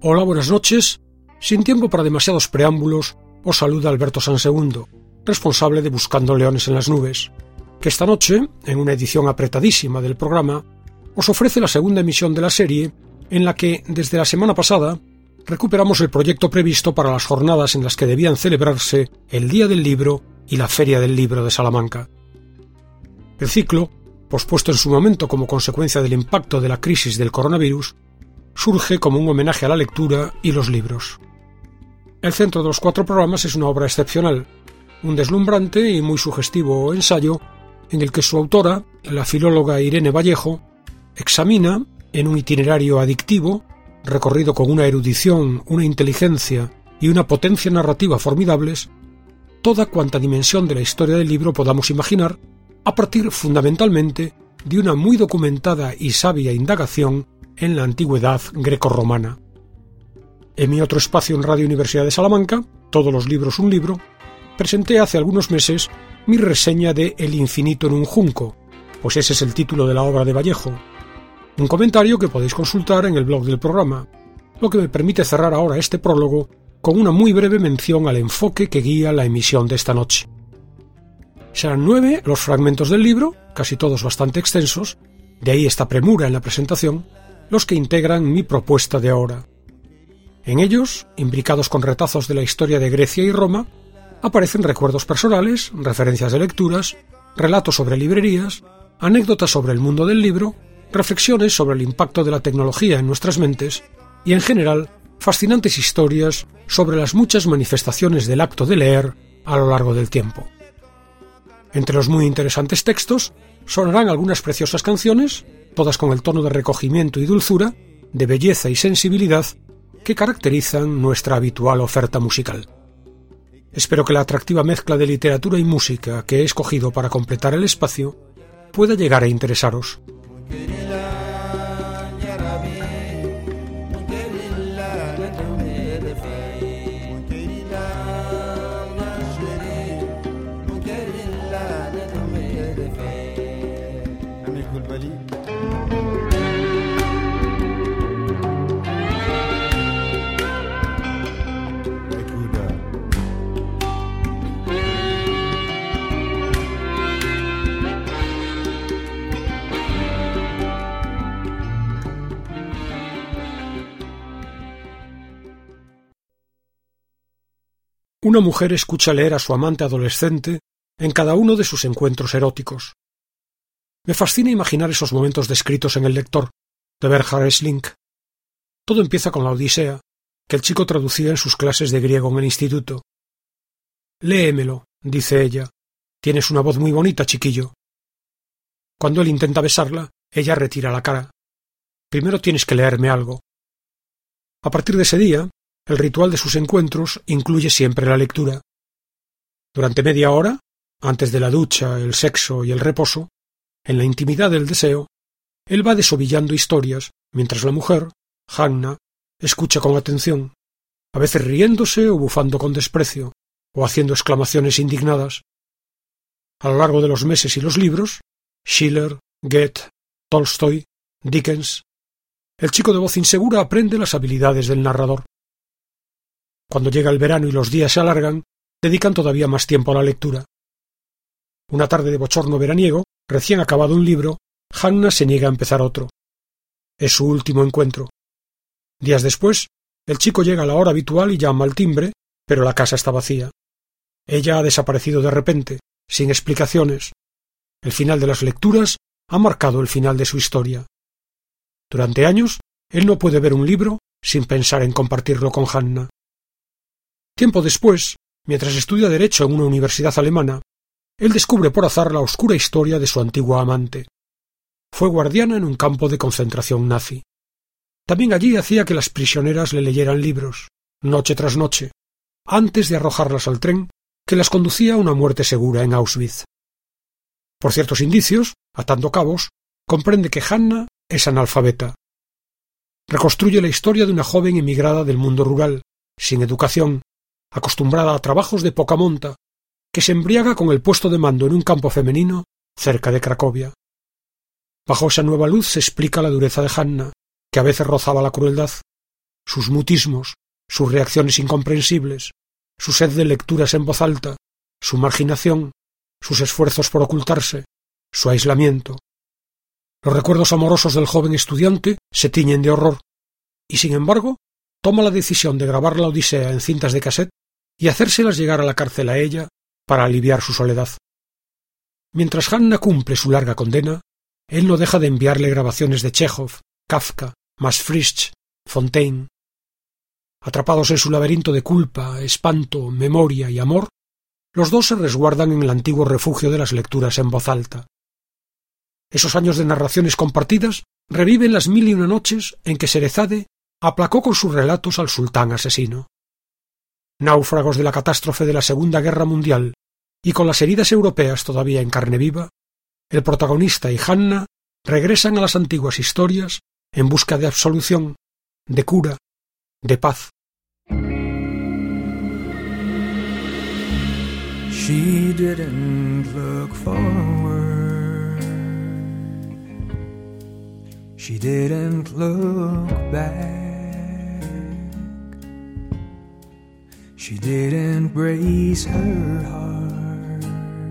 Hola, buenas noches. Sin tiempo para demasiados preámbulos, os saluda Alberto Sansegundo, responsable de Buscando Leones en las Nubes, que esta noche, en una edición apretadísima del programa, os ofrece la segunda emisión de la serie, en la que, desde la semana pasada, recuperamos el proyecto previsto para las jornadas en las que debían celebrarse el Día del Libro y la Feria del Libro de Salamanca. El ciclo, pospuesto en su momento como consecuencia del impacto de la crisis del coronavirus, surge como un homenaje a la lectura y los libros. El centro de los 4 programas es una obra excepcional, un deslumbrante y muy sugestivo ensayo en el que su autora, la filóloga Irene Vallejo, examina, en un itinerario adictivo, recorrido con una erudición, una inteligencia y una potencia narrativa formidables, toda cuanta dimensión de la historia del libro podamos imaginar, a partir fundamentalmente de una muy documentada y sabia indagación en la antigüedad grecorromana. En mi otro espacio en Radio Universidad de Salamanca, Todos los libros un libro, presenté hace algunos meses mi reseña de El infinito en un junco, pues ese es el título de la obra de Vallejo, un comentario que podéis consultar en el blog del programa, lo que me permite cerrar ahora este prólogo con una muy breve mención al enfoque que guía la emisión de esta noche. Serán 9 los fragmentos del libro, casi todos bastante extensos, de ahí esta premura en la presentación, los que integran mi propuesta de ahora. En ellos, imbricados con retazos de la historia de Grecia y Roma, aparecen recuerdos personales, referencias de lecturas, relatos sobre librerías, anécdotas sobre el mundo del libro, reflexiones sobre el impacto de la tecnología en nuestras mentes y, en general, fascinantes historias sobre las muchas manifestaciones del acto de leer a lo largo del tiempo. Entre los muy interesantes textos sonarán algunas preciosas canciones, todas con el tono de recogimiento y dulzura, de belleza y sensibilidad que caracterizan nuestra habitual oferta musical. Espero que la atractiva mezcla de literatura y música que he escogido para completar el espacio pueda llegar a interesaros. Una mujer escucha leer a su amante adolescente en cada uno de sus encuentros eróticos. Me fascina imaginar esos momentos descritos en El lector, de Bernhard Schlink. Todo empieza con la Odisea, que el chico traducía en sus clases de griego en el instituto. «Léemelo», dice ella. «Tienes una voz muy bonita, chiquillo». Cuando él intenta besarla, ella retira la cara. «Primero tienes que leerme algo». A partir de ese día, el ritual de sus encuentros incluye siempre la lectura. Durante media hora, antes de la ducha, el sexo y el reposo, en la intimidad del deseo, él va desovillando historias, mientras la mujer, Hanna, escucha con atención, a veces riéndose o bufando con desprecio, o haciendo exclamaciones indignadas. A lo largo de los meses y los libros, Schiller, Goethe, Tolstoy, Dickens, el chico de voz insegura aprende las habilidades del narrador. Cuando llega el verano y los días se alargan, dedican todavía más tiempo a la lectura. Una tarde de bochorno veraniego, recién acabado un libro, Hanna se niega a empezar otro. Es su último encuentro. Días después, el chico llega a la hora habitual y llama al timbre, pero la casa está vacía. Ella ha desaparecido de repente, sin explicaciones. El final de las lecturas ha marcado el final de su historia. Durante años, él no puede ver un libro sin pensar en compartirlo con Hanna. Tiempo después, mientras estudia Derecho en una universidad alemana, él descubre por azar la oscura historia de su antigua amante. Fue guardiana en un campo de concentración nazi. También allí hacía que las prisioneras le leyeran libros, noche tras noche, antes de arrojarlas al tren que las conducía a una muerte segura en Auschwitz. Por ciertos indicios, atando cabos, comprende que Hanna es analfabeta. Reconstruye la historia de una joven emigrada del mundo rural, sin educación, acostumbrada a trabajos de poca monta, que se embriaga con el puesto de mando en un campo femenino cerca de Cracovia. Bajo esa nueva luz se explica la dureza de Hanna, que a veces rozaba la crueldad, sus mutismos, sus reacciones incomprensibles, su sed de lecturas en voz alta, su marginación, sus esfuerzos por ocultarse, su aislamiento. Los recuerdos amorosos del joven estudiante se tiñen de horror, y sin embargo, toma la decisión de grabar la Odisea en cintas de cassette y hacérselas llegar a la cárcel a ella para aliviar su soledad. Mientras Hanna cumple su larga condena, él no deja de enviarle grabaciones de Chekhov, Kafka, Max Frisch, Fontaine. Atrapados en su laberinto de culpa, espanto, memoria y amor, los dos se resguardan en el antiguo refugio de las lecturas en voz alta. Esos años de narraciones compartidas reviven las 1001 noches en que Sherezade aplacó con sus relatos al sultán asesino. Náufragos de la catástrofe de la Segunda Guerra Mundial y con las heridas europeas todavía en carne viva, el protagonista y Hanna regresan a las antiguas historias en busca de absolución, de cura, de paz. She didn't look forward. She didn't look back. She didn't brace her heart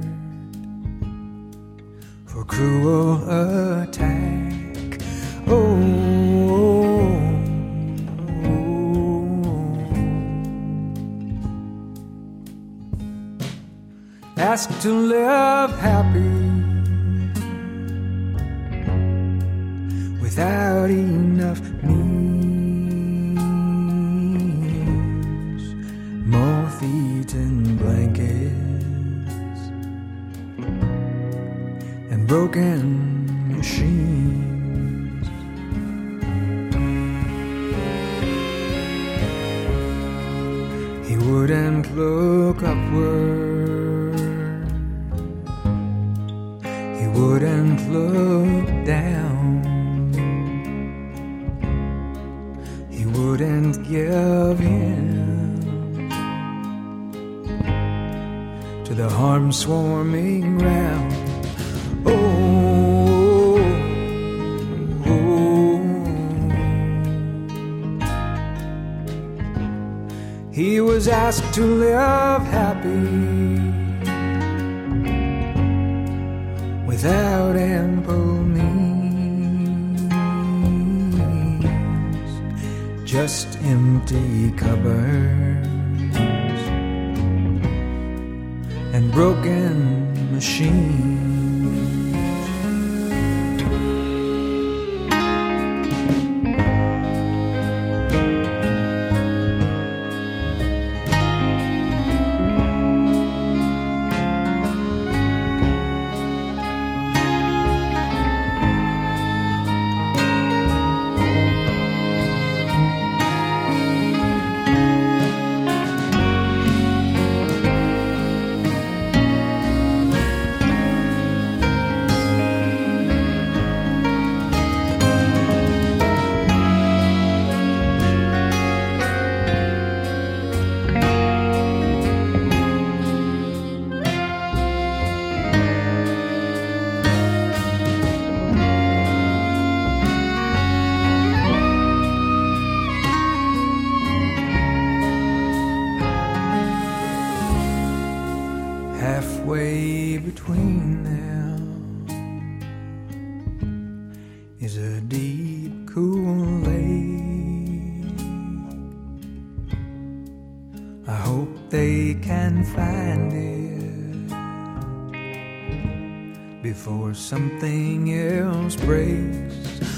for cruel attack. Asked to live happy without enough means, moth-eaten blankets and broken machines. He wouldn't look upward, wouldn't look down, he wouldn't give in to the harm swarming round. He was asked to live happy without ample means, just empty cupboards and broken machines. Halfway between them is a deep, cool lake. I hope they can find it before something else breaks.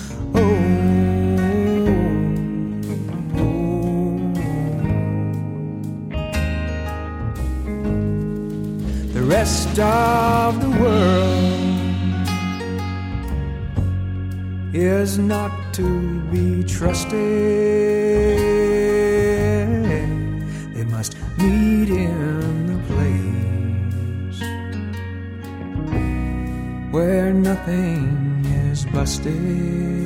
The rest of the world is not to be trusted. They must meet in the place where nothing is busted,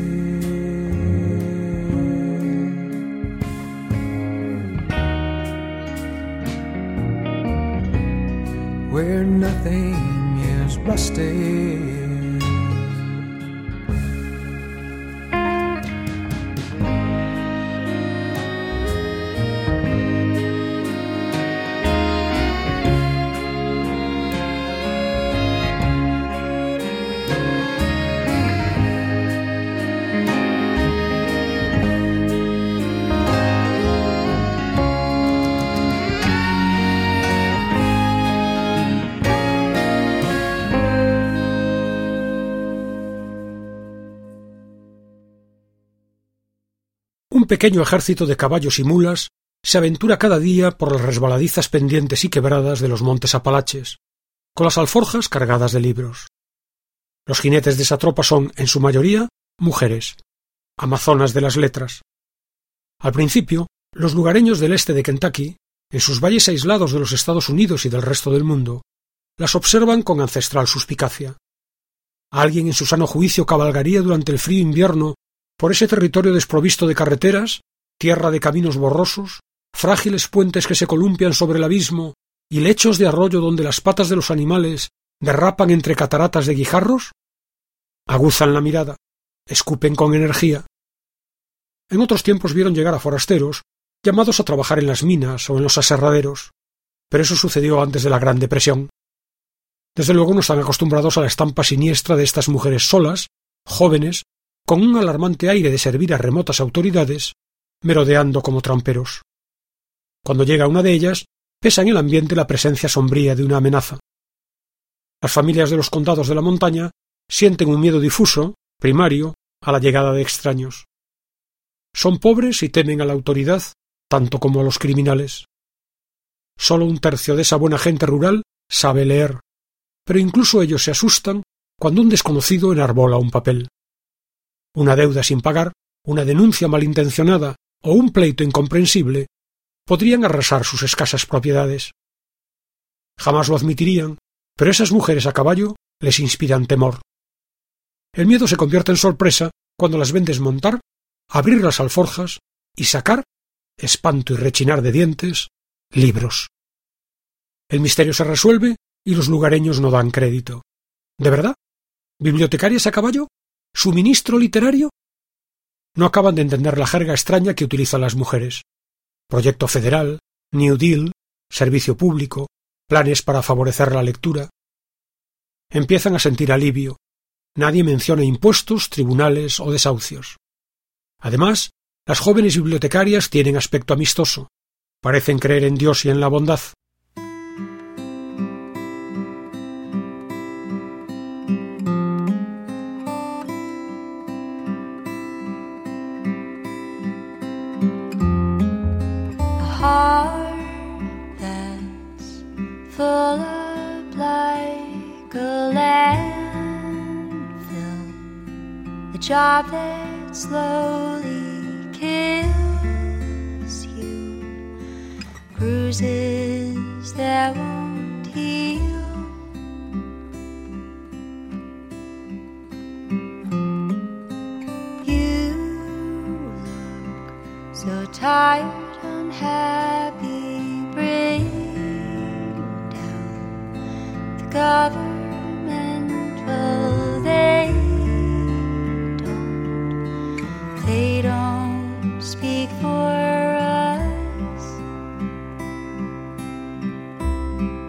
where nothing is busted. Un pequeño ejército de caballos y mulas se aventura cada día por las resbaladizas pendientes y quebradas de los montes Apalaches, con las alforjas cargadas de libros. Los jinetes de esa tropa son, en su mayoría, mujeres, amazonas de las letras. Al principio, los lugareños del este de Kentucky, en sus valles aislados de los Estados Unidos y del resto del mundo, las observan con ancestral suspicacia. Alguien en su sano juicio cabalgaría durante el frío invierno por ese territorio desprovisto de carreteras, tierra de caminos borrosos, frágiles puentes que se columpian sobre el abismo y lechos de arroyo donde las patas de los animales derrapan entre cataratas de guijarros. Aguzan la mirada, escupen con energía. En otros tiempos vieron llegar a forasteros llamados a trabajar en las minas o en los aserraderos, pero eso sucedió antes de la Gran Depresión. Desde luego no están acostumbrados a la estampa siniestra de estas mujeres solas, jóvenes, con un alarmante aire de servir a remotas autoridades, merodeando como tramperos. Cuando llega una de ellas, pesa en el ambiente la presencia sombría de una amenaza. Las familias de los condados de la montaña sienten un miedo difuso, primario, a la llegada de extraños. Son pobres y temen a la autoridad tanto como a los criminales. Solo un tercio de esa buena gente rural sabe leer, pero incluso ellos se asustan cuando un desconocido enarbola un papel. Una deuda sin pagar, una denuncia malintencionada o un pleito incomprensible podrían arrasar sus escasas propiedades. Jamás lo admitirían, pero esas mujeres a caballo les inspiran temor. El miedo se convierte en sorpresa cuando las ven desmontar, abrir las alforjas y sacar, espanto y rechinar de dientes, libros. El misterio se resuelve y los lugareños no dan crédito. ¿De verdad? ¿Bibliotecarias a caballo? ¿Suministro literario? No acaban de entender la jerga extraña que utilizan las mujeres. Proyecto federal, New Deal, servicio público, planes para favorecer la lectura. Empiezan a sentir alivio. Nadie menciona impuestos, tribunales o desahucios. Además, las jóvenes bibliotecarias tienen aspecto amistoso. Parecen creer en Dios y en la bondad. Heart that's full of like a landfill, a job that slowly kills you, bruises that won't heal. You look so tired, unhappy, bring down the government. Well, they don't speak for us.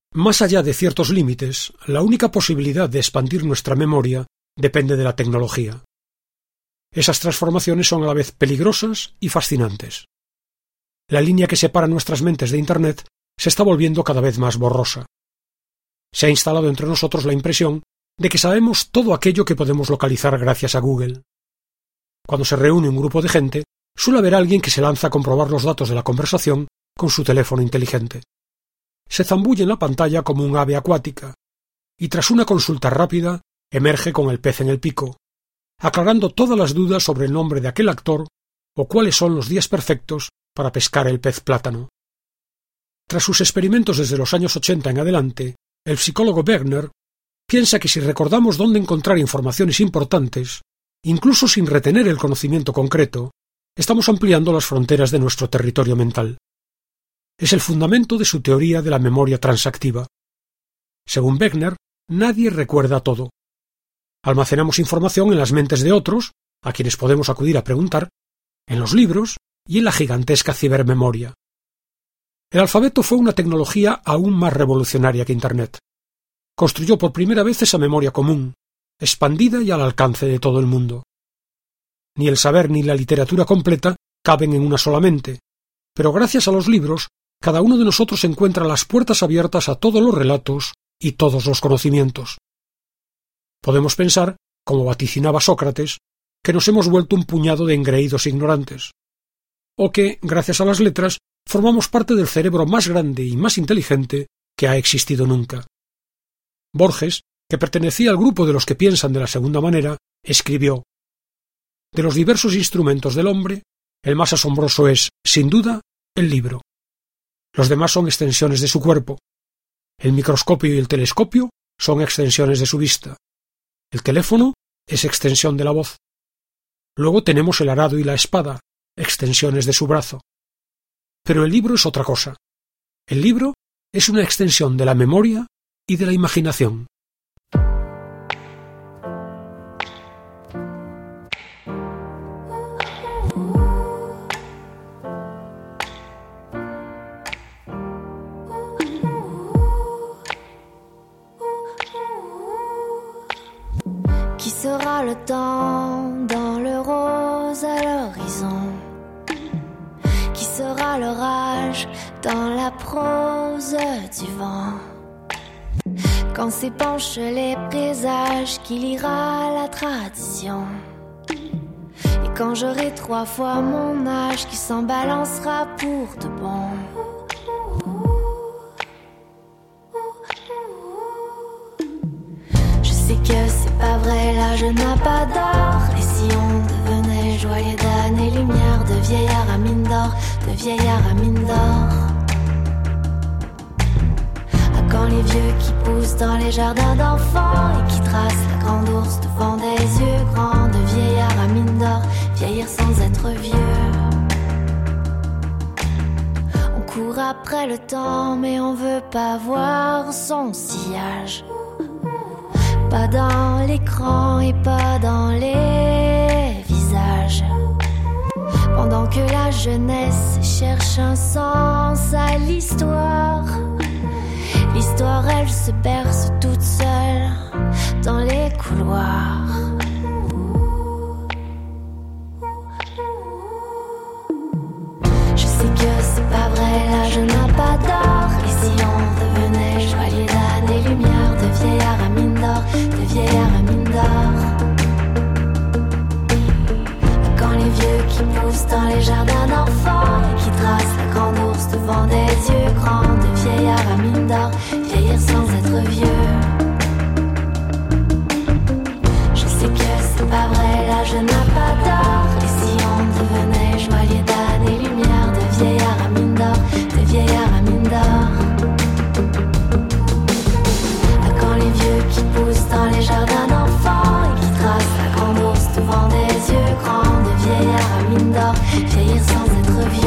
Más allá de ciertos límites, la única posibilidad de expandir nuestra memoria depende de la tecnología. Esas transformaciones son a la vez peligrosas y fascinantes. La línea que separa nuestras mentes de Internet se está volviendo cada vez más borrosa. Se ha instalado entre nosotros la impresión de que sabemos todo aquello que podemos localizar gracias a Google. Cuando se reúne un grupo de gente, suele haber alguien que se lanza a comprobar los datos de la conversación con su teléfono inteligente. Se zambulle en la pantalla como un ave acuática, y tras una consulta rápida, emerge con el pez en el pico, aclarando todas las dudas sobre el nombre de aquel actor o cuáles son los días perfectos para pescar el pez plátano. Tras sus experimentos desde los años 80 en adelante, el psicólogo Wegner piensa que si recordamos dónde encontrar informaciones importantes, incluso sin retener el conocimiento concreto, estamos ampliando las fronteras de nuestro territorio mental. Es el fundamento de su teoría de la memoria transactiva. Según Wegner, nadie recuerda todo. Almacenamos información en las mentes de otros, a quienes podemos acudir a preguntar, en los libros y en la gigantesca cibermemoria. El alfabeto fue una tecnología aún más revolucionaria que Internet. Construyó por primera vez esa memoria común, expandida y al alcance de todo el mundo. Ni el saber ni la literatura completa caben en una sola mente, pero gracias a los libros, cada uno de nosotros encuentra las puertas abiertas a todos los relatos y todos los conocimientos. Podemos pensar, como vaticinaba Sócrates, que nos hemos vuelto un puñado de engreídos ignorantes, o que, gracias a las letras, formamos parte del cerebro más grande y más inteligente que ha existido nunca. Borges, que pertenecía al grupo de los que piensan de la segunda manera, escribió: «De los diversos instrumentos del hombre, el más asombroso es, sin duda, el libro. Los demás son extensiones de su cuerpo. El microscopio y el telescopio son extensiones de su vista. El teléfono es extensión de la voz. Luego tenemos el arado y la espada, extensiones de su brazo. Pero el libro es otra cosa. El libro es una extensión de la memoria y de la imaginación». Qui sera le temps dans le rose à l'horizon? Qui sera l'orage dans la prose du vent? Quand s'épanchent les présages, qui lira la tradition? Et quand j'aurai 3 fois mon âge, qui s'en balancera pour de bon? Je sais que c'est pas vrai, l'âge n'a pas d'or. Et si on devenait joyeux d'années-lumière, de vieillard à mine d'or, de vieillard à mine d'or? À quand les vieux qui poussent dans les jardins d'enfants et qui tracent la grande ours devant des yeux grands, de vieillard à mine d'or, vieillir sans être vieux? On court après le temps mais on veut pas voir son sillage. Pas dans l'écran et pas dans les visages. Pendant que la jeunesse cherche un sens à l'histoire, l'histoire elle se berce toute seule dans les couloirs. Je sais que c'est pas vrai, l'âge n'a pas d'or. Et si on devenait chevalier d'années-lumière, de vieillard à mine d'or, de vieillard à mine d'or? Quand les vieux qui poussent dans les jardins d'enfants et qui tracent la grande ours devant des yeux grands, de vieillard à mine d'or, vieillir sans être vieux. Je sais que c'est pas vrai, l'âge n'a pas d'or. Et si on devenait joaillier d'années-lumière, de vieillard à mine d'or, de vieillard à mine d'or? Quand les vieux qui poussent dans les jardins d'enfants et qui tracent la grande ours devant des yeux grands, de vieillard à mine d'or, vieillir sans être vieux.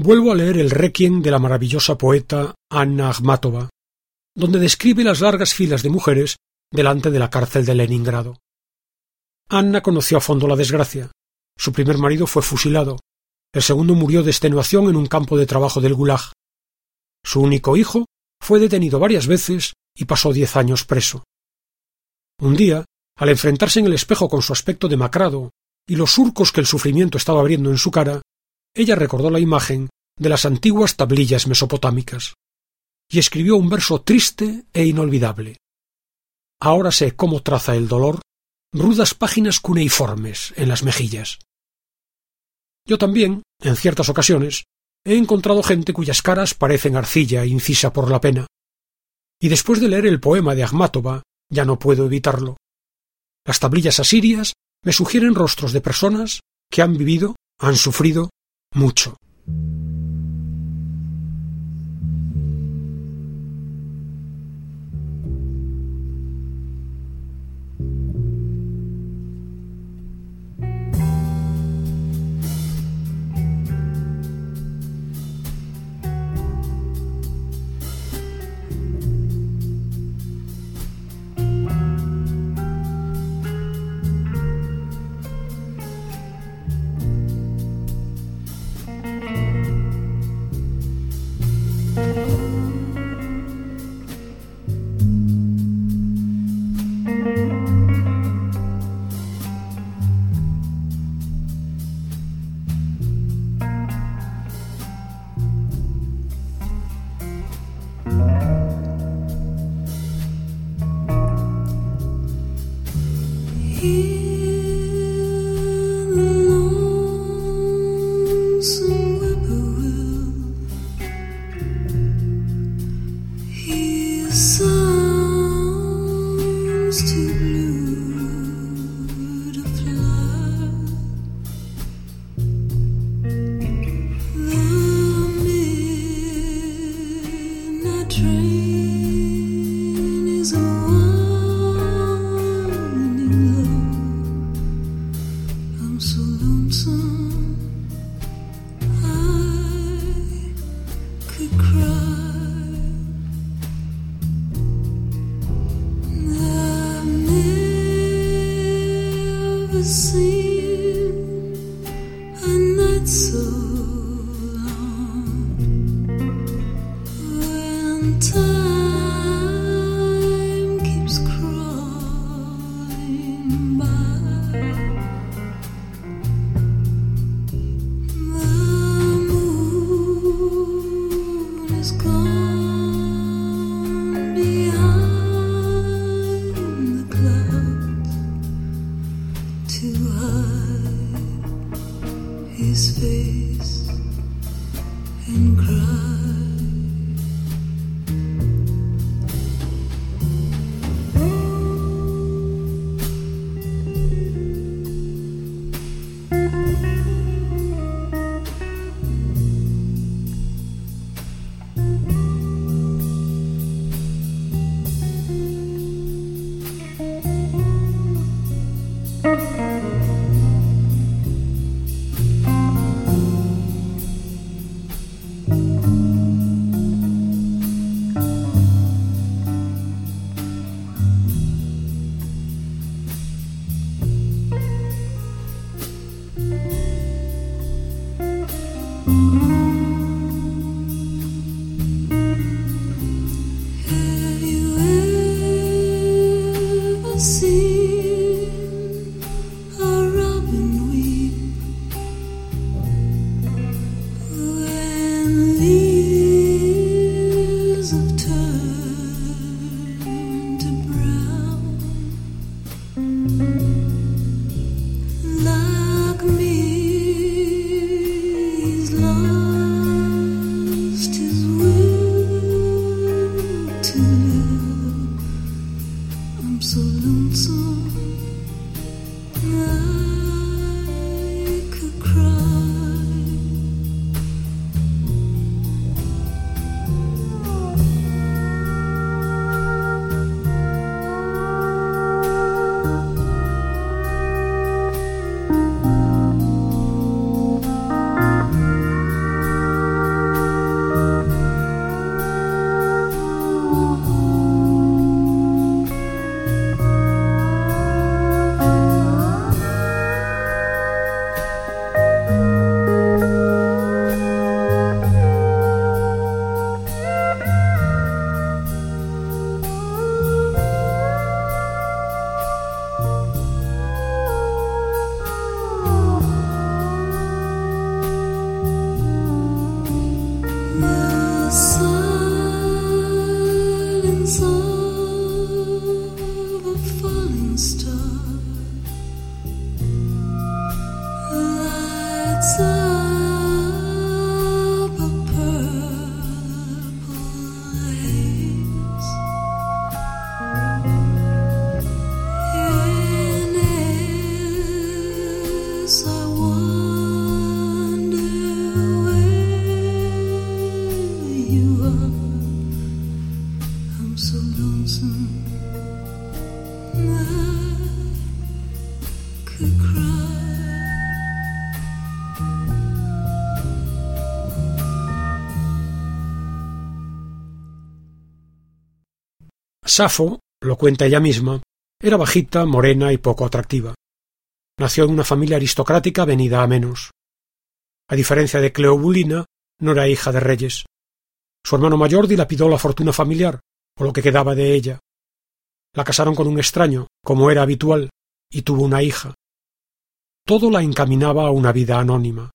vuelvo a leer el Requiem de la maravillosa poeta Anna Akhmatova, donde describe las largas filas de mujeres delante de la cárcel de Leningrado. Anna conoció a fondo la desgracia. Su primer marido fue fusilado. El segundo murió de extenuación en un campo de trabajo del Gulag. Su único hijo fue detenido varias veces y pasó 10 años preso. Un día, al enfrentarse en el espejo con su aspecto demacrado y los surcos que el sufrimiento estaba abriendo en su cara, ella recordó la imagen de las antiguas tablillas mesopotámicas y escribió un verso triste e inolvidable. Ahora sé cómo traza el dolor rudas páginas cuneiformes en las mejillas. Yo también, en ciertas ocasiones, he encontrado gente cuyas caras parecen arcilla incisa por la pena, y después de leer el poema de Akhmatova ya no puedo evitarlo. Las tablillas asirias me sugieren rostros de personas que han vivido, han sufrido mucho. Safo, lo cuenta ella misma, era bajita, morena y poco atractiva. Nació en una familia aristocrática venida a menos. A diferencia de Cleobulina, no era hija de reyes. Su hermano mayor dilapidó la fortuna familiar, o lo que quedaba de ella. La casaron con un extraño, como era habitual, y tuvo una hija. Todo la encaminaba a una vida anónima.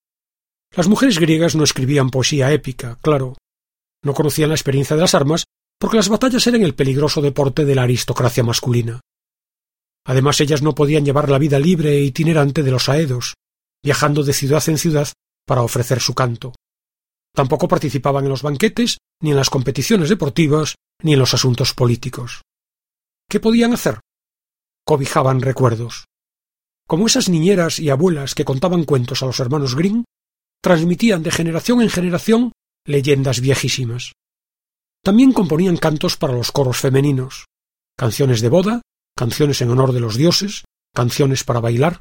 Las mujeres griegas no escribían poesía épica, claro. No conocían la experiencia de las armas, porque las batallas eran el peligroso deporte de la aristocracia masculina. Además, ellas no podían llevar la vida libre e itinerante de los aedos, viajando de ciudad en ciudad para ofrecer su canto. Tampoco participaban en los banquetes, ni en las competiciones deportivas, ni en los asuntos políticos. ¿Qué podían hacer? Cobijaban recuerdos. Como esas niñeras y abuelas que contaban cuentos a los hermanos Grimm, transmitían de generación en generación leyendas viejísimas. También componían cantos para los coros femeninos, canciones de boda, canciones en honor de los dioses, canciones para bailar,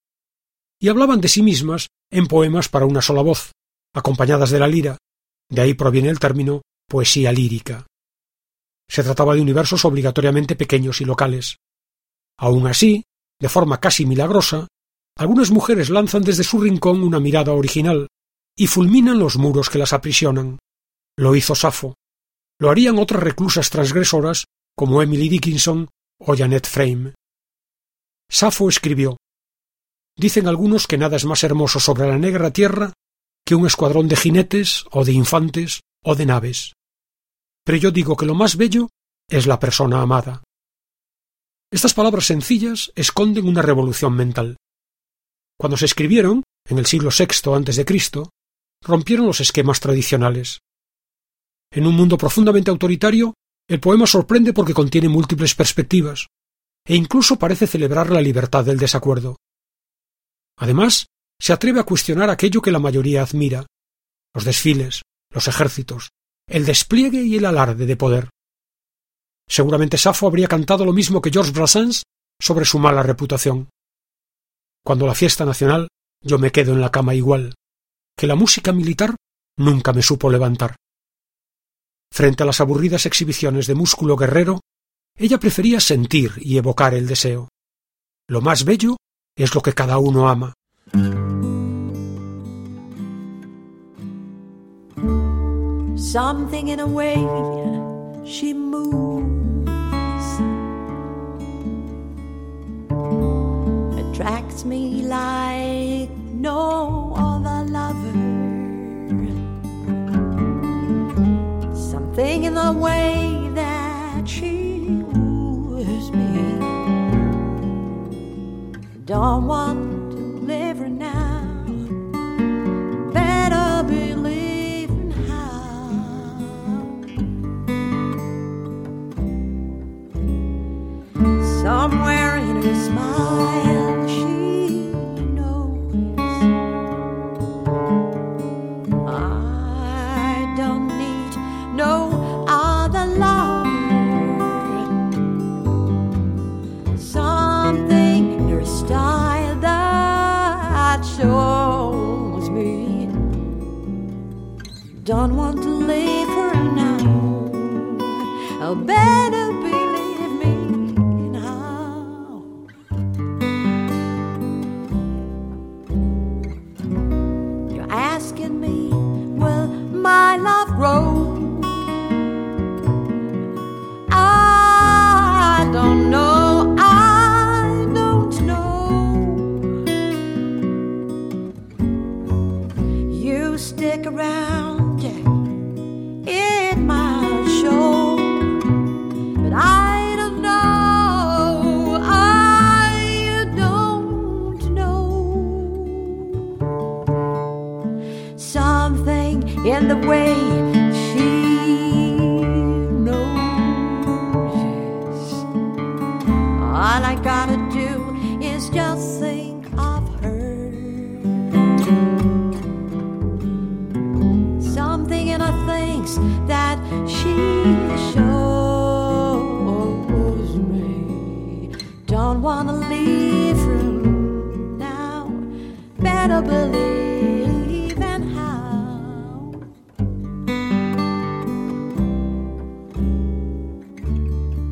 y hablaban de sí mismas en poemas para una sola voz, acompañadas de la lira. De ahí proviene el término poesía lírica. Se trataba de universos obligatoriamente pequeños y locales. Aun así, de forma casi milagrosa, algunas mujeres lanzan desde su rincón una mirada original y fulminan los muros que las aprisionan. Lo hizo Safo. Lo harían otras reclusas transgresoras como Emily Dickinson o Janet Frame. Safo escribió: «Dicen algunos que nada es más hermoso sobre la negra tierra que un escuadrón de jinetes o de infantes o de naves. Pero yo digo que lo más bello es la persona amada». Estas palabras sencillas esconden una revolución mental. Cuando se escribieron, en el siglo VI a.C., rompieron los esquemas tradicionales. En un mundo profundamente autoritario, el poema sorprende porque contiene múltiples perspectivas, e incluso parece celebrar la libertad del desacuerdo. Además, se atreve a cuestionar aquello que la mayoría admira: los desfiles, los ejércitos, el despliegue y el alarde de poder. Seguramente Safo habría cantado lo mismo que Georges Brassens sobre su mala reputación. Cuando la fiesta nacional, yo me quedo en la cama igual, que la música militar nunca me supo levantar. Frente a las aburridas exhibiciones de músculo guerrero, ella prefería sentir y evocar el deseo. Lo más bello es lo que cada uno ama. Something in a way she moves attracts me like no other lover. Something in the way that she woos me. Don't want to live her now. Better believe in how. Somewhere in her smile she knows I don't need no other lover. Something in her style that shows me don't want to leave her now. I'll better believe me now. You're asking me, will my love grow? I don't know, I don't know. You stick around, Jack, it might show. But I don't know, I don't know. Something in the way she knows, yes. All I gotta do is just think of her. Something in her things that she shows me don't wanna leave her now. Better believe in how.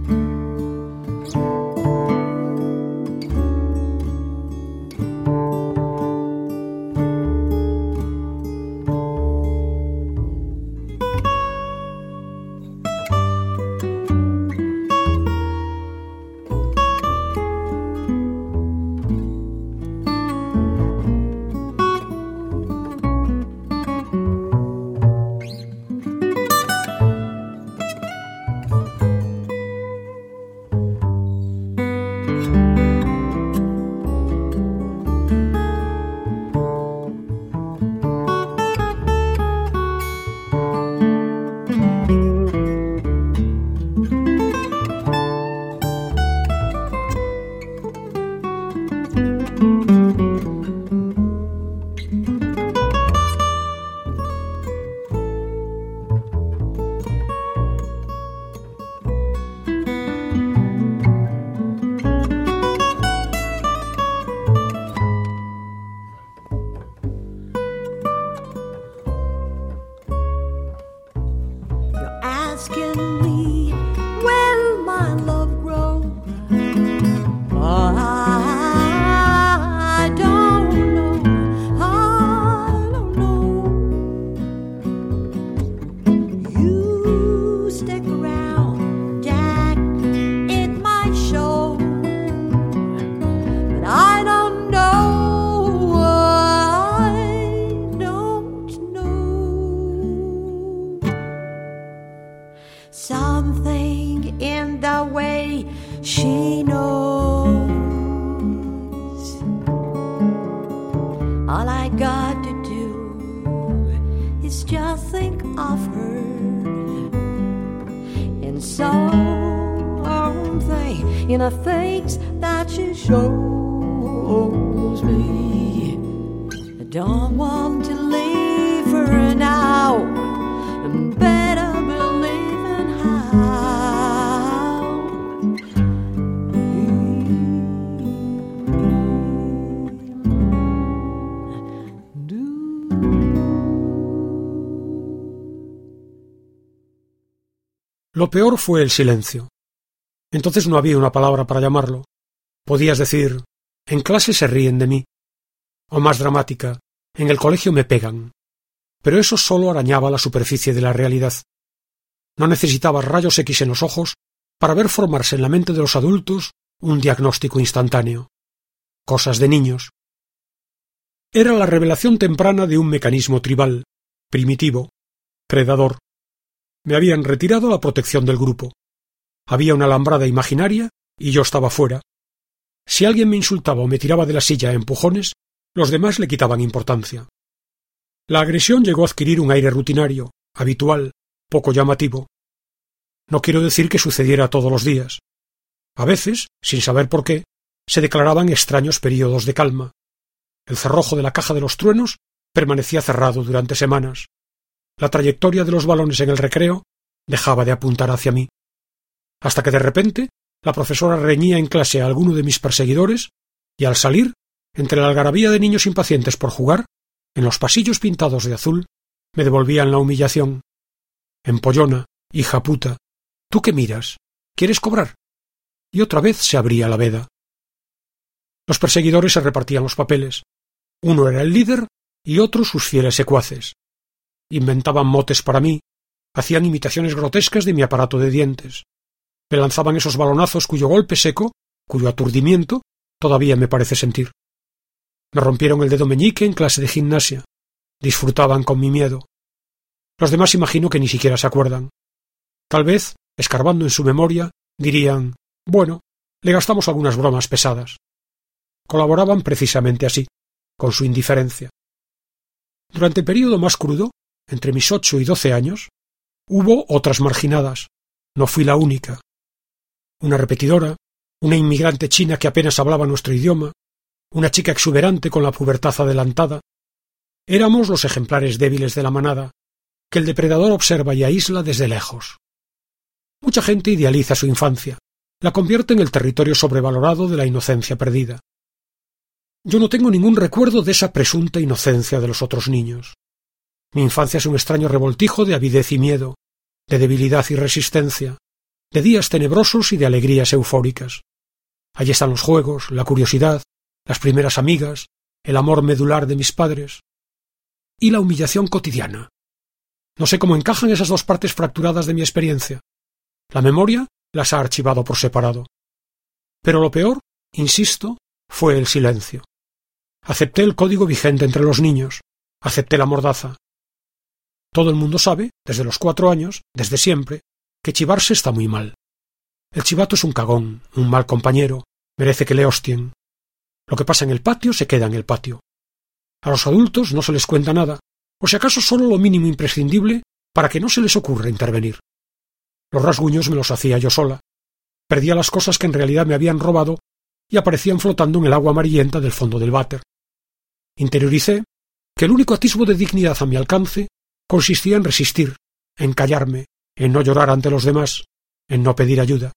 asking me, will my love grow? I don't know, I don't know. You stick around, Jack, it might show, but I don't know, I don't know. Something in the way she knows, all I got to do is just think of her. And something in the things that she shows me, I don't want to leave her now, and better believe in how. Lo peor fue el silencio. Entonces no había una palabra para llamarlo. Podías decir, en clase se ríen de mí. O más dramática, en el colegio me pegan. Pero eso solo arañaba la superficie de la realidad. No necesitabas rayos X en los ojos para ver formarse en la mente de los adultos un diagnóstico instantáneo. Cosas de niños. Era la revelación temprana de un mecanismo tribal, primitivo, predador. Me habían retirado la protección del grupo. Había una alambrada imaginaria y yo estaba fuera. Si alguien me insultaba o me tiraba de la silla a empujones, los demás le quitaban importancia. La agresión llegó a adquirir un aire rutinario, habitual, poco llamativo. No quiero decir que sucediera todos los días. A veces, sin saber por qué, se declaraban extraños períodos de calma. El cerrojo de la caja de los truenos permanecía cerrado durante semanas. La trayectoria de los balones en el recreo dejaba de apuntar hacia mí. Hasta que de repente la profesora reñía en clase a alguno de mis perseguidores y al salir, entre la algarabía de niños impacientes por jugar, en los pasillos pintados de azul, me devolvían la humillación. Empollona, hija puta, ¿tú qué miras? ¿Quieres cobrar? Y otra vez se abría la veda. Los perseguidores se repartían los papeles. Uno era el líder y otro sus fieles secuaces. Inventaban motes para mí, hacían imitaciones grotescas de mi aparato de dientes. Me lanzaban esos balonazos cuyo golpe seco, cuyo aturdimiento, todavía me parece sentir. Me rompieron el dedo meñique en clase de gimnasia. Disfrutaban con mi miedo. Los demás imagino que ni siquiera se acuerdan. Tal vez, escarbando en su memoria, dirían, bueno, le gastamos algunas bromas pesadas. Colaboraban precisamente así, con su indiferencia. Durante el período más crudo, entre mis 8 y 12 años, hubo otras marginadas. No fui la única. Una repetidora, una inmigrante china que apenas hablaba nuestro idioma, una chica exuberante con la pubertad adelantada. Éramos los ejemplares débiles de la manada, que el depredador observa y aísla desde lejos. Mucha gente idealiza su infancia, la convierte en el territorio sobrevalorado de la inocencia perdida. Yo no tengo ningún recuerdo de esa presunta inocencia de los otros niños. Mi infancia es un extraño revoltijo de avidez y miedo, de debilidad y resistencia, de días tenebrosos y de alegrías eufóricas. Allí están los juegos, la curiosidad, las primeras amigas, el amor medular de mis padres y la humillación cotidiana. No sé cómo encajan esas dos partes fracturadas de mi experiencia. La memoria las ha archivado por separado. Pero lo peor, insisto, fue el silencio. Acepté el código vigente entre los niños, acepté la mordaza. Todo el mundo sabe, desde los 4 años, desde siempre, que chivarse está muy mal. El chivato es un cagón, un mal compañero, merece que le hostien. Lo que pasa en el patio se queda en el patio. A los adultos no se les cuenta nada, o si acaso solo lo mínimo imprescindible para que no se les ocurra intervenir. Los rasguños me los hacía yo sola. Perdía las cosas que en realidad me habían robado y aparecían flotando en el agua amarillenta del fondo del váter. Interioricé que el único atisbo de dignidad a mi alcance consistía en resistir, en callarme, en no llorar ante los demás, en no pedir ayuda.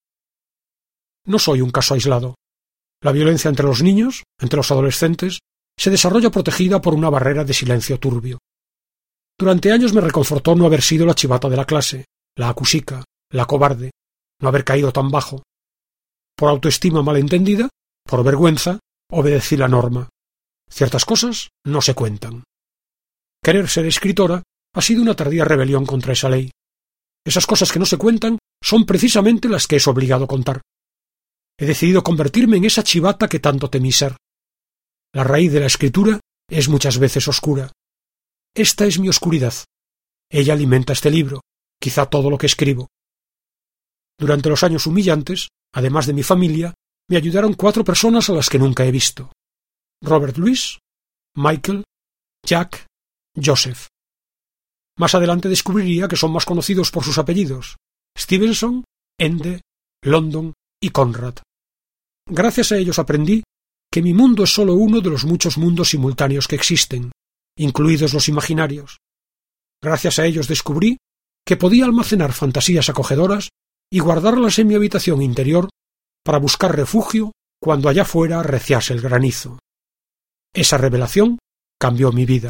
No soy un caso aislado. La violencia entre los niños, entre los adolescentes, se desarrolla protegida por una barrera de silencio turbio. Durante años me reconfortó no haber sido la chivata de la clase, la acusica, la cobarde, no haber caído tan bajo. Por autoestima malentendida, por vergüenza, obedecí la norma. Ciertas cosas no se cuentan. Querer ser escritora ha sido una tardía rebelión contra esa ley. Esas cosas que no se cuentan son precisamente las que es obligado contar. He decidido convertirme en esa chivata que tanto temí ser. La raíz de la escritura es muchas veces oscura. Esta es mi oscuridad. Ella alimenta este libro, quizá todo lo que escribo. Durante los años humillantes, además de mi familia, me ayudaron 4 personas a las que nunca he visto: Robert Louis, Michael, Jack, Joseph. Más adelante descubriría que son más conocidos por sus apellidos: Stevenson, Ende, London y Conrad. Gracias a ellos aprendí que mi mundo es solo uno de los muchos mundos simultáneos que existen, incluidos los imaginarios. Gracias a ellos descubrí que podía almacenar fantasías acogedoras y guardarlas en mi habitación interior para buscar refugio cuando allá fuera arreciase el granizo. Esa revelación cambió mi vida.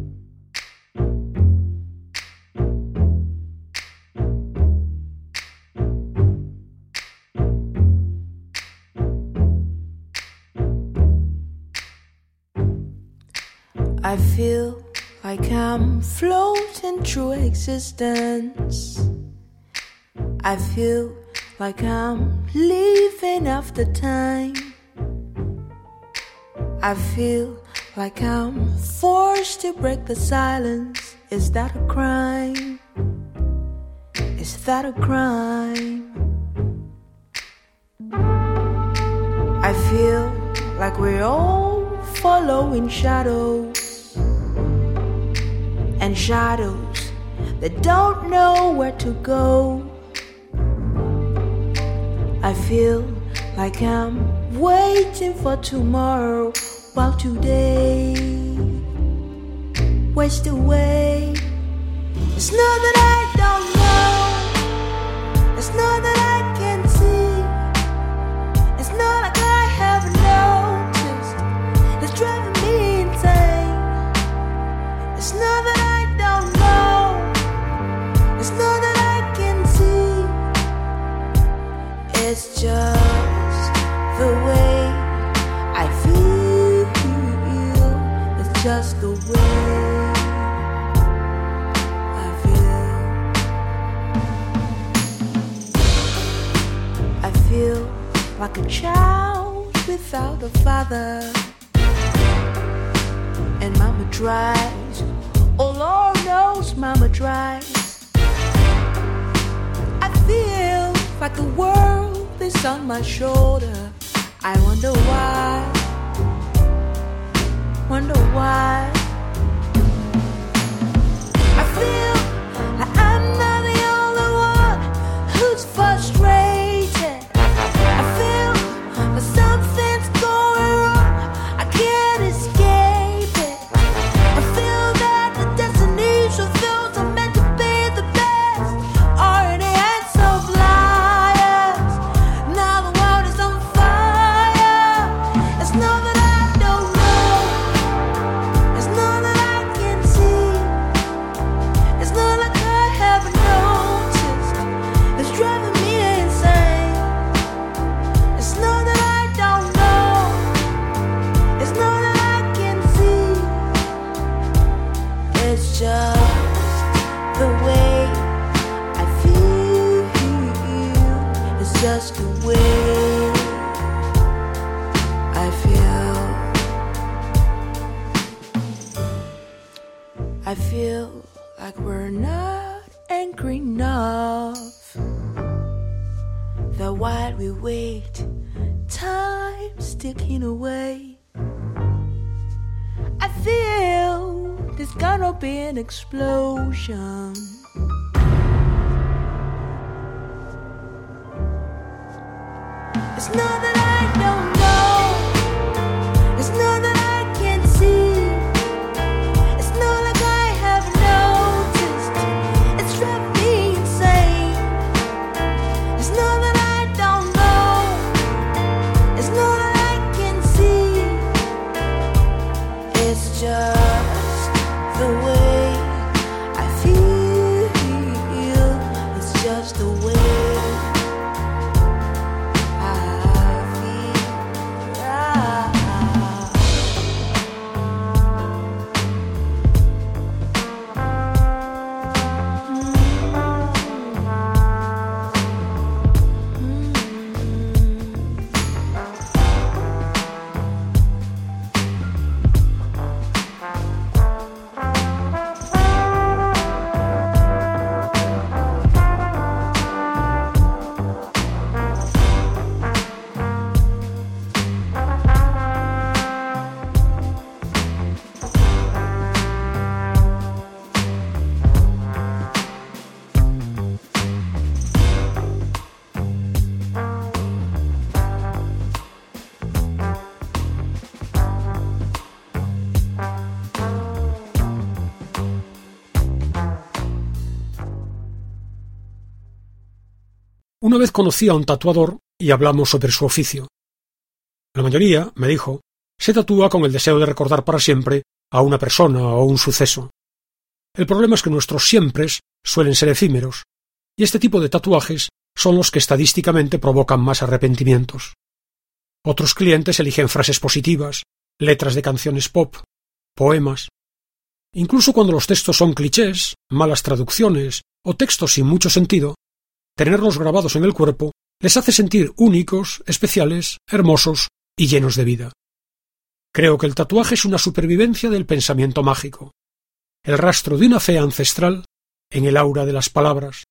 I feel like I'm floating through existence. I feel like I'm living after time. I feel like I'm forced to break the silence. Is that a crime? Is that a crime? I feel like we're all following shadows, and shadows that don't know where to go. I feel like I'm waiting for tomorrow while today wastes away. It's not that I don't know, it's not that I can't see, it's not like I haven't noticed, it's driving me insane. It's not that I don't know, it's not that I can see, it's just the way I feel. It's just the way I feel. I feel like a child without a father, and mama tries, oh Lord knows mama tries. I feel like the world is on my shoulder. I wonder why, wonder why. I feel like I'm not the only one who's frustrated. I feel like something's going wrong, I can't escape it. I feel that the destinies of those are meant to be the best are in the hands of liars. Now the world is on fire. It's not that I don't know, it's not that I can see, it's not like I haven't noticed, it's driving me insane. It's not that I don't know, it's not that I can see, it's just the way I feel. It's just the way I feel. I feel like we're not angry enough, that while we wait, time's ticking away. I feel there's gonna be an explosion. It's not that I don't know, it's not that I can't see, it's not like I haven't noticed, it's driving me insane. It's not that I don't know, it's not that I can see, it's just the way I feel. It's Una vez conocí a un tatuador y hablamos sobre su oficio. La mayoría, me dijo, se tatúa con el deseo de recordar para siempre a una persona o un suceso. El problema es que nuestros siempres suelen ser efímeros, y este tipo de tatuajes son los que estadísticamente provocan más arrepentimientos. Otros clientes eligen frases positivas, letras de canciones pop, poemas. Incluso cuando los textos son clichés, malas traducciones o textos sin mucho sentido, tenerlos grabados en el cuerpo les hace sentir únicos, especiales, hermosos y llenos de vida. Creo que el tatuaje es una supervivencia del pensamiento mágico, el rastro de una fe ancestral en el aura de las palabras.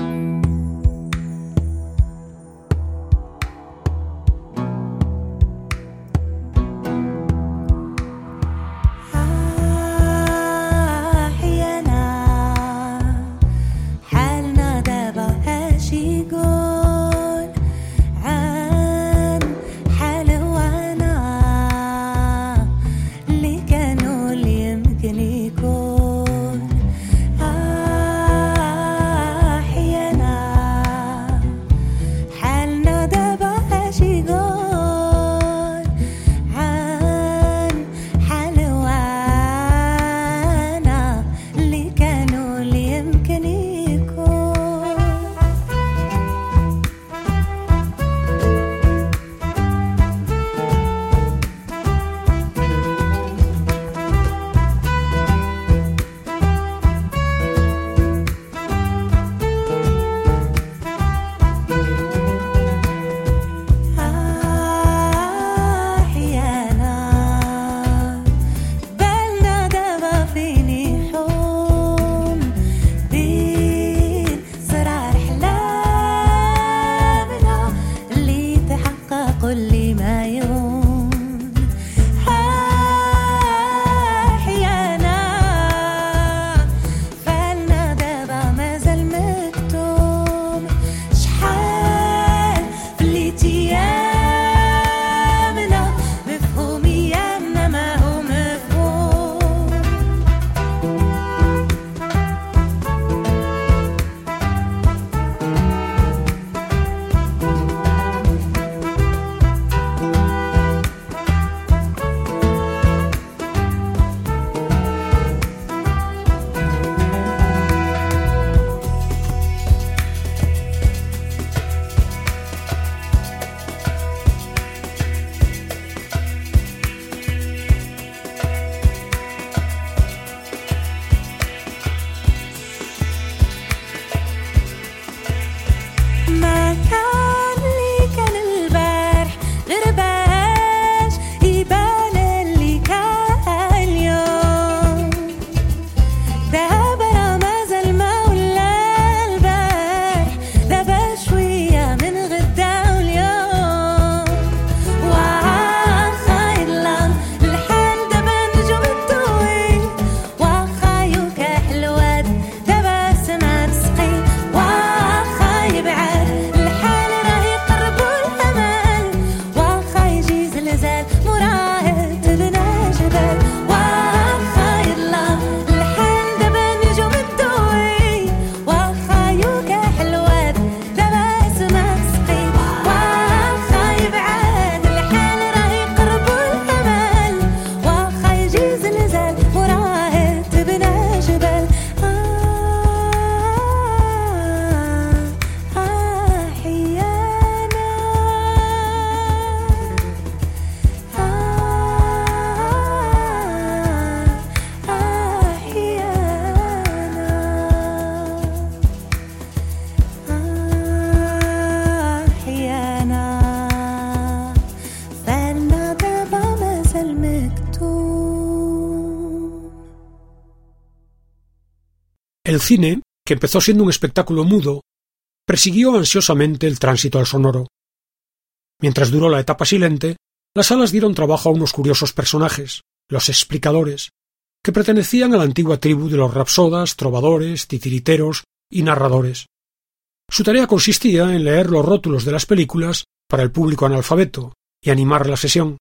El cine, que empezó siendo un espectáculo mudo, persiguió ansiosamente el tránsito al sonoro. Mientras duró la etapa silente, las salas dieron trabajo a unos curiosos personajes, los explicadores, que pertenecían a la antigua tribu de los rapsodas, trovadores, titiriteros y narradores. Su tarea consistía en leer los rótulos de las películas para el público analfabeto y animar la sesión.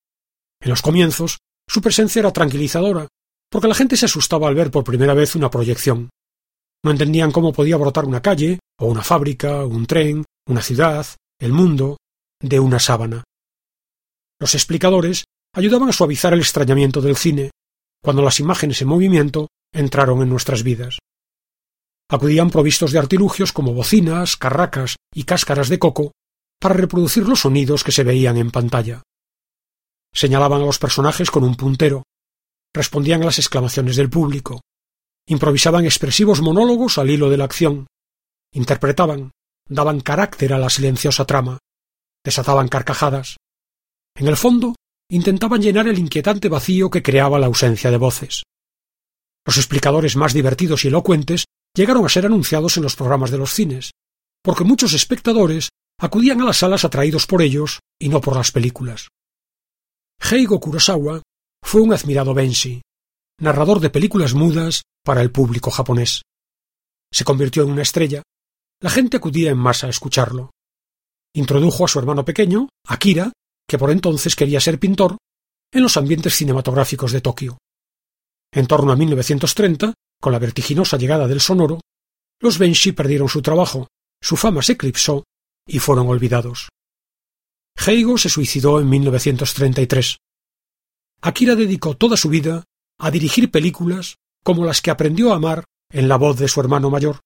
En los comienzos, su presencia era tranquilizadora, porque la gente se asustaba al ver por primera vez una proyección. No entendían cómo podía brotar una calle, o una fábrica, un tren, una ciudad, el mundo, de una sábana. Los explicadores ayudaban a suavizar el extrañamiento del cine cuando las imágenes en movimiento entraron en nuestras vidas. Acudían provistos de artilugios como bocinas, carracas y cáscaras de coco para reproducir los sonidos que se veían en pantalla. Señalaban a los personajes con un puntero, respondían a las exclamaciones del público, improvisaban expresivos monólogos al hilo de la acción, interpretaban, daban carácter a la silenciosa trama, desataban carcajadas. En el fondo, intentaban llenar el inquietante vacío que creaba la ausencia de voces. Los explicadores más divertidos y elocuentes llegaron a ser anunciados en los programas de los cines, porque muchos espectadores acudían a las salas atraídos por ellos y no por las películas. Heigo Kurosawa fue un admirado benshi, narrador de películas mudas para el público japonés. Se convirtió en una estrella. La gente acudía en masa a escucharlo. Introdujo a su hermano pequeño, Akira, que por entonces quería ser pintor, en los ambientes cinematográficos de Tokio. En torno a 1930, con la vertiginosa llegada del sonoro, los benshi perdieron su trabajo, su fama se eclipsó y fueron olvidados. Heigo se suicidó en 1933. Akira dedicó toda su vida a dirigir películas como las que aprendió a amar en la voz de su hermano mayor.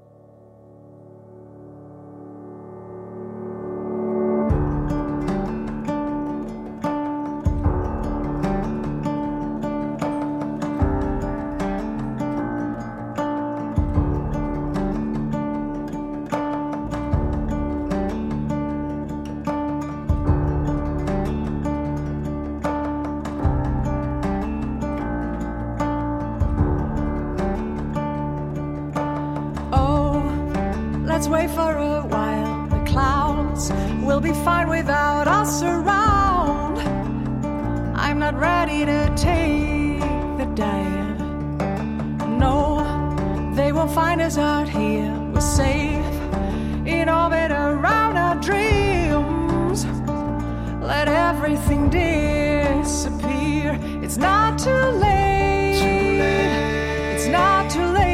Let's wait for a while. The clouds will be fine without us around. I'm not ready to take the dive. No, they won't find us out here. We're safe in orbit around our dreams. Let everything disappear. It's not too late. It's not too late.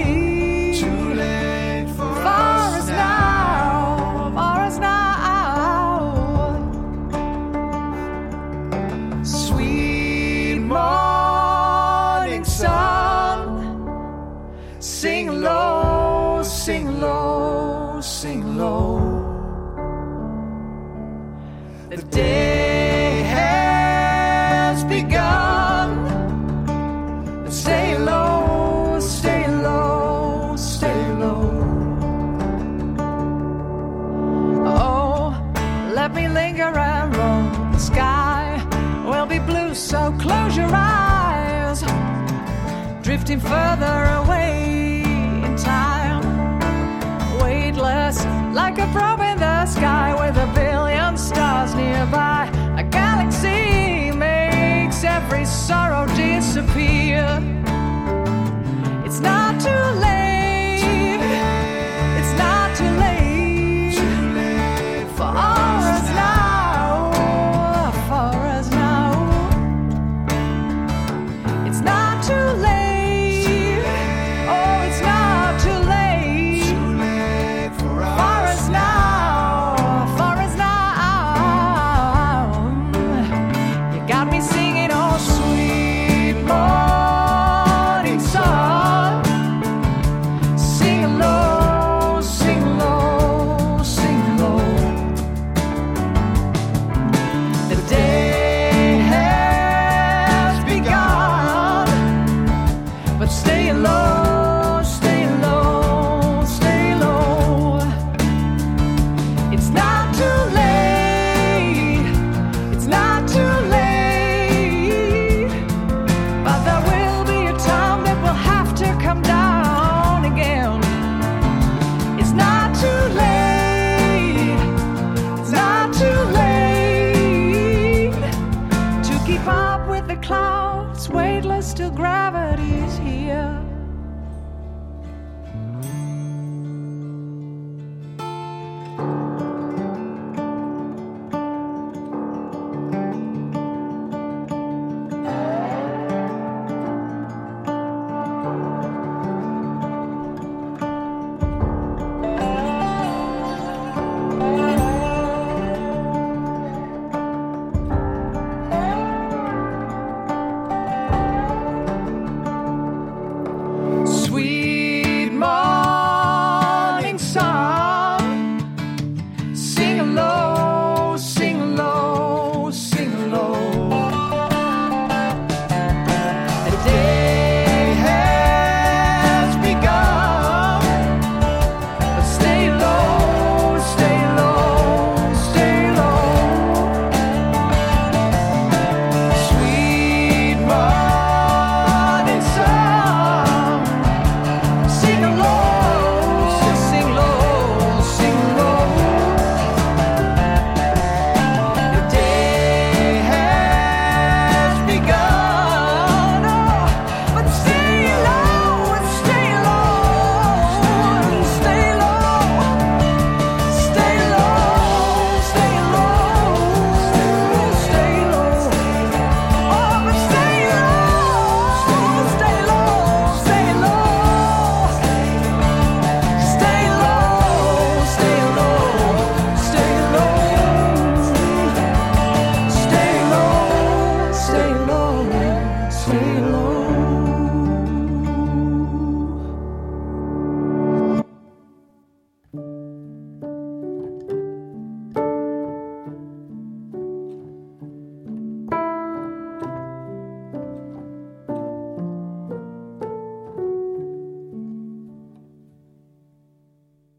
Sing low, sing low, sing low. The day has begun. Stay low, stay low, stay low. Oh, let me linger and roam. The sky will be blue, so close your eyes. Drifting further away. Like a probe in the sky with a billion stars nearby. A galaxy makes every sorrow disappear. It's not too late. It's not too late. For us now. For us now. It's not too late.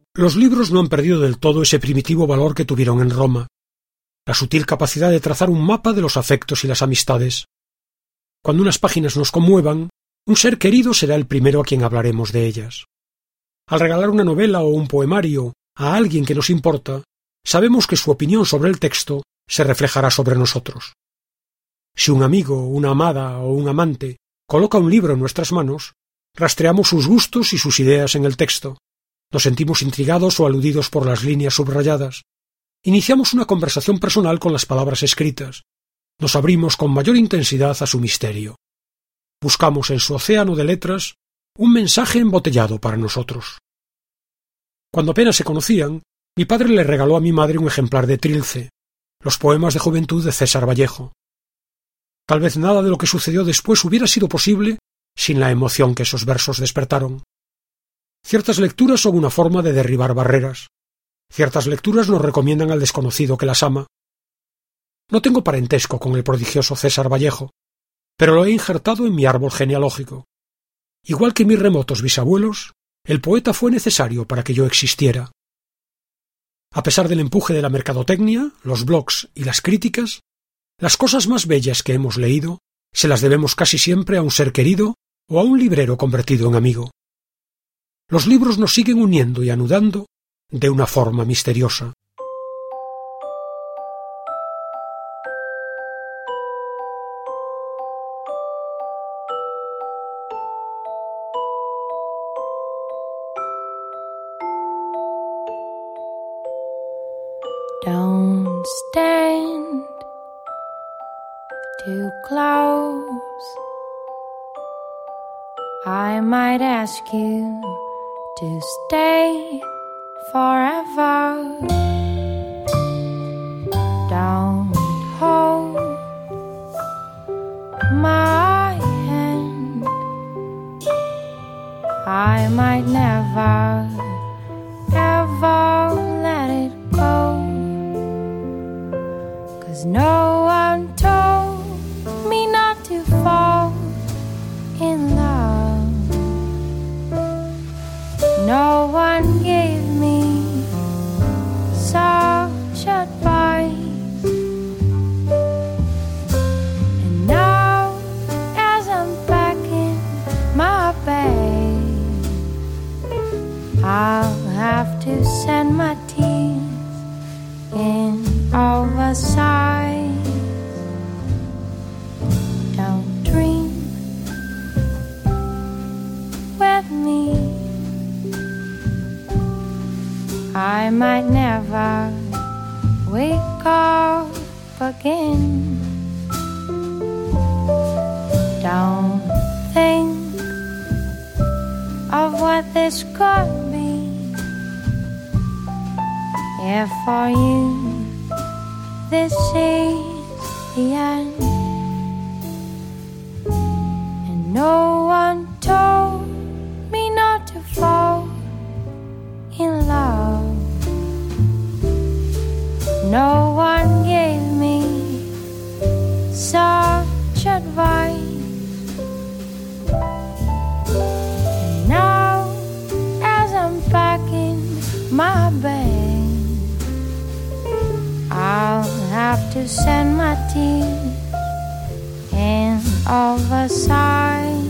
Los libros no han perdido del todo ese primitivo valor que tuvieron en Roma, la sutil capacidad de trazar un mapa de los afectos y las amistades. Cuando unas páginas nos conmuevan, un ser querido será el primero a quien hablaremos de ellas. Al regalar una novela o un poemario a alguien que nos importa, sabemos que su opinión sobre el texto se reflejará sobre nosotros. Si un amigo, una amada o un amante coloca un libro en nuestras manos, rastreamos sus gustos y sus ideas en el texto, nos sentimos intrigados o aludidos por las líneas subrayadas, iniciamos una conversación personal con las palabras escritas, nos abrimos con mayor intensidad a su misterio. Buscamos en su océano de letras un mensaje embotellado para nosotros. Cuando apenas se conocían, mi padre le regaló a mi madre un ejemplar de Trilce, los poemas de juventud de César Vallejo. Tal vez nada de lo que sucedió después hubiera sido posible sin la emoción que esos versos despertaron. Ciertas lecturas son una forma de derribar barreras. Ciertas lecturas nos recomiendan al desconocido que las ama. No tengo parentesco con el prodigioso César Vallejo, pero lo he injertado en mi árbol genealógico. Igual que mis remotos bisabuelos, el poeta fue necesario para que yo existiera. A pesar del empuje de la mercadotecnia, los blogs y las críticas, las cosas más bellas que hemos leído se las debemos casi siempre a un ser querido o a un librero convertido en amigo. Los libros nos siguen uniendo y anudando de una forma misteriosa. Don't stand too close. I might ask you to stay forever. Don't hold my hand. I might never, ever let it go. 'Cause no one told me not to fall in love. No one gave me such advice. And now as I'm packing my bag, I'll have to send my tears in oversize. Don't dream with me. I might never wake up again. Don't think of what this could be. If for you this is the end. And no one told me not to fall in love. No one gave me such advice. And now as I'm packing my bag, I'll have to send my tears in oversize.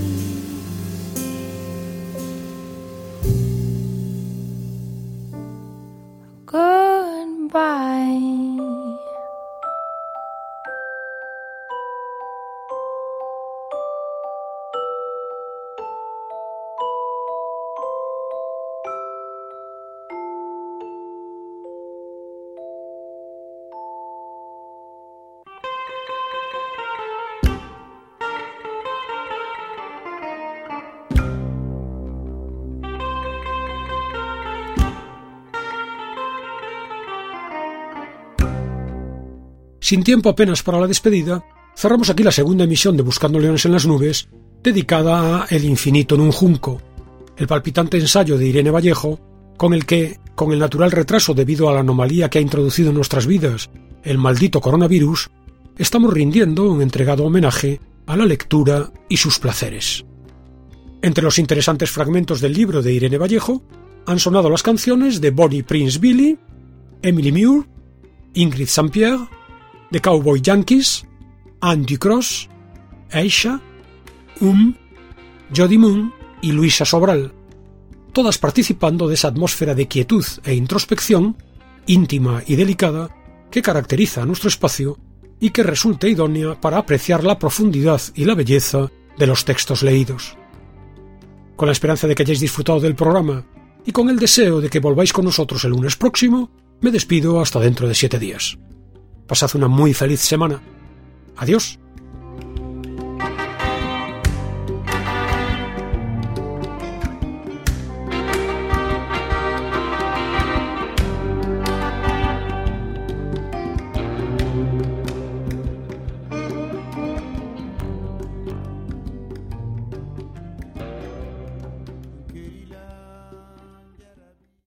Goodbye. Sin tiempo apenas para la despedida, cerramos aquí la segunda emisión de Buscando Leones en las Nubes, dedicada a El infinito en un junco, el palpitante ensayo de Irene Vallejo, con el que, con el natural retraso debido a la anomalía que ha introducido en nuestras vidas el maldito coronavirus, estamos rindiendo un entregado homenaje a la lectura y sus placeres. Entre los interesantes fragmentos del libro de Irene Vallejo, han sonado las canciones de Bonnie Prince Billy, Emily Muir, Ingrid St. Pierre, The Cowboy Yankees, Anne Ducros, Aisha, Jody Moon y Luisa Sobral, todas participando de esa atmósfera de quietud e introspección, íntima y delicada, que caracteriza a nuestro espacio y que resulta idónea para apreciar la profundidad y la belleza de los textos leídos. Con la esperanza de que hayáis disfrutado del programa y con el deseo de que volváis con nosotros el lunes próximo, me despido hasta dentro de 7 días. Pasad una muy feliz semana. Adiós.